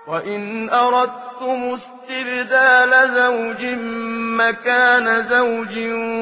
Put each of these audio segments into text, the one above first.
وإن أردتم استبدال زوج مكان زوج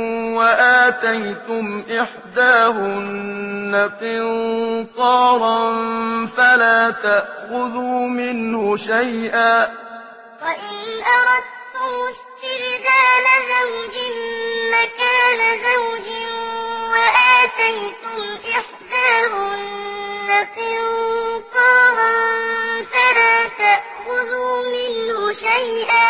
وآتيتم إحداهن قنطارا فلا تأخذوا منه شيئا. وإن أردتم استبدال زوج مكان زوج وآتيتم إحداهن قنطارا فلا تأخذوا منه شيئا.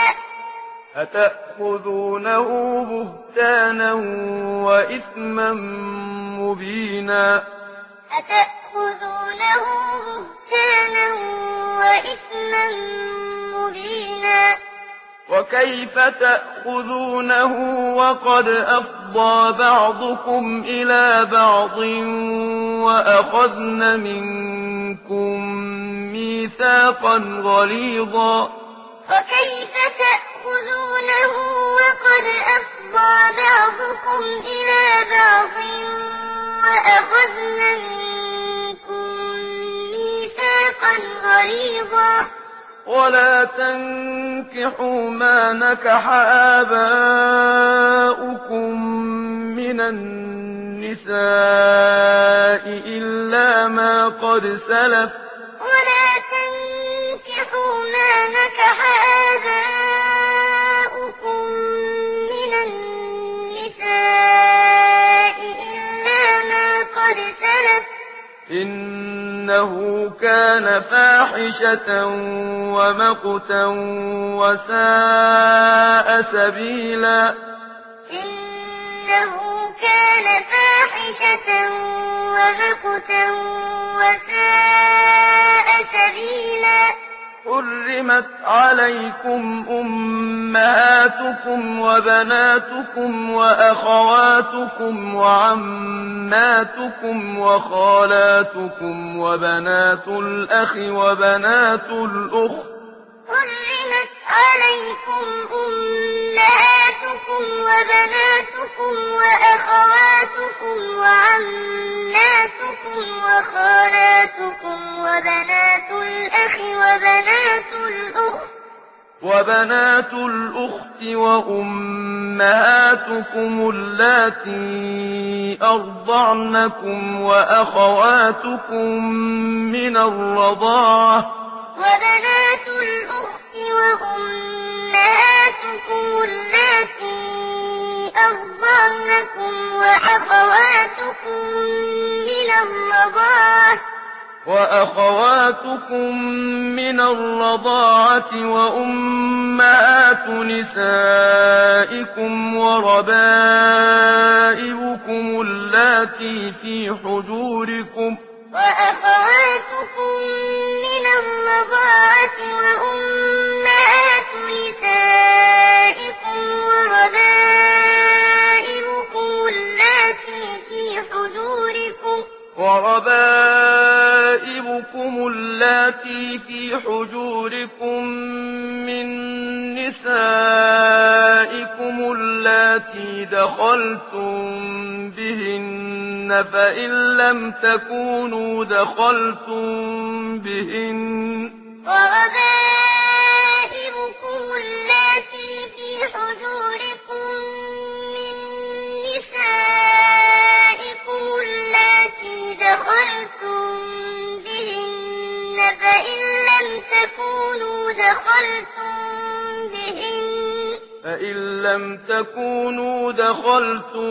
أتأخذونه بهتانا وإثما مبينا. أتأخذونه بهتانا وإثما مبينا. وكيف تأخذونه وقد أفضى بعضكم إلى بعض وأخذن منكم ميثاقا غليظا. وكيف تأخذونه وقد أفضى بعضكم إلى بعض وأخذن منكم ميثاقا غليظا. ولا تنكحوا ما نكح آباؤكم من النساء إلا ما قد سلف. ولا تنكحوا ما نكح آباؤكم من النساء إلا ما قد سلف. إنه كان فاحشة ومقتا وساء سبيلا. إنه كان فاحشة ومقتا وساء سبيلا. حرمت عليكم أمهاتكم وبناتكم وأخواتكم وعماتكم وخالاتكم وبنات الأخ وبنات الأخت. حرمت عليكم أمهاتكم وبناتكم وأخواتكم وعماتكم وخالاتكم وبنات الأخ وبنات الأخت وأمهاتكم اللاتي أرضعنكم وأخواتكم من الرضاعة. وبنات الأخت وأمهاتكم اللاتي أرضعنكم وأخواتكم من الرضاعة. وأخواتكم من الرضاعة وأمهات نسائكم وربائبكم اللاتي في حجوركم. وأخواتكم من الرضاعة وأمهات نسائكم وربائبكم اللاتي في حجوركم. من نسائكم اللاتي دخلتم بهن فإن لم تكونوا دخلتم بهن. وربائبكم اللاتي في حجوركم من نسائكم اللاتي دخلتم بهن فإن لم تكونوا دخلتم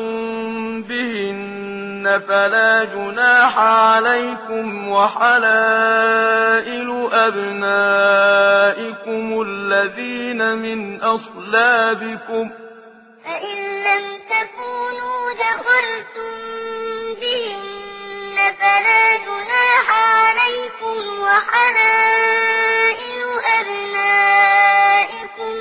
بهن فلا جناح عليكم وحلائل أبنائكم الذين من أصلابكم. فإن لم تكونوا دخلتم بهن فلا جناح عليكم وحلائل أبنائكم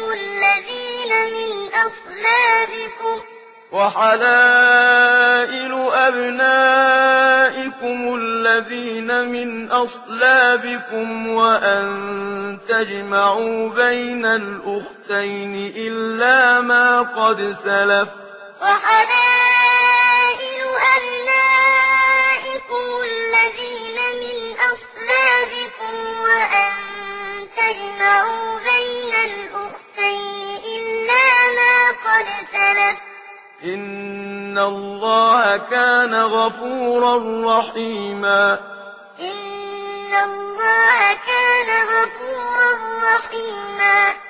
الذين من أصلابكم وأن تجمعوا بين الأختين إلا ما قد سلف. وحلائل أبنائكم الذين من أصلابكم وأن تجمعوا بين الأختين إلا ما قد سلف إن الله كان غفورا رحيما إن الله كان غفورا رحيما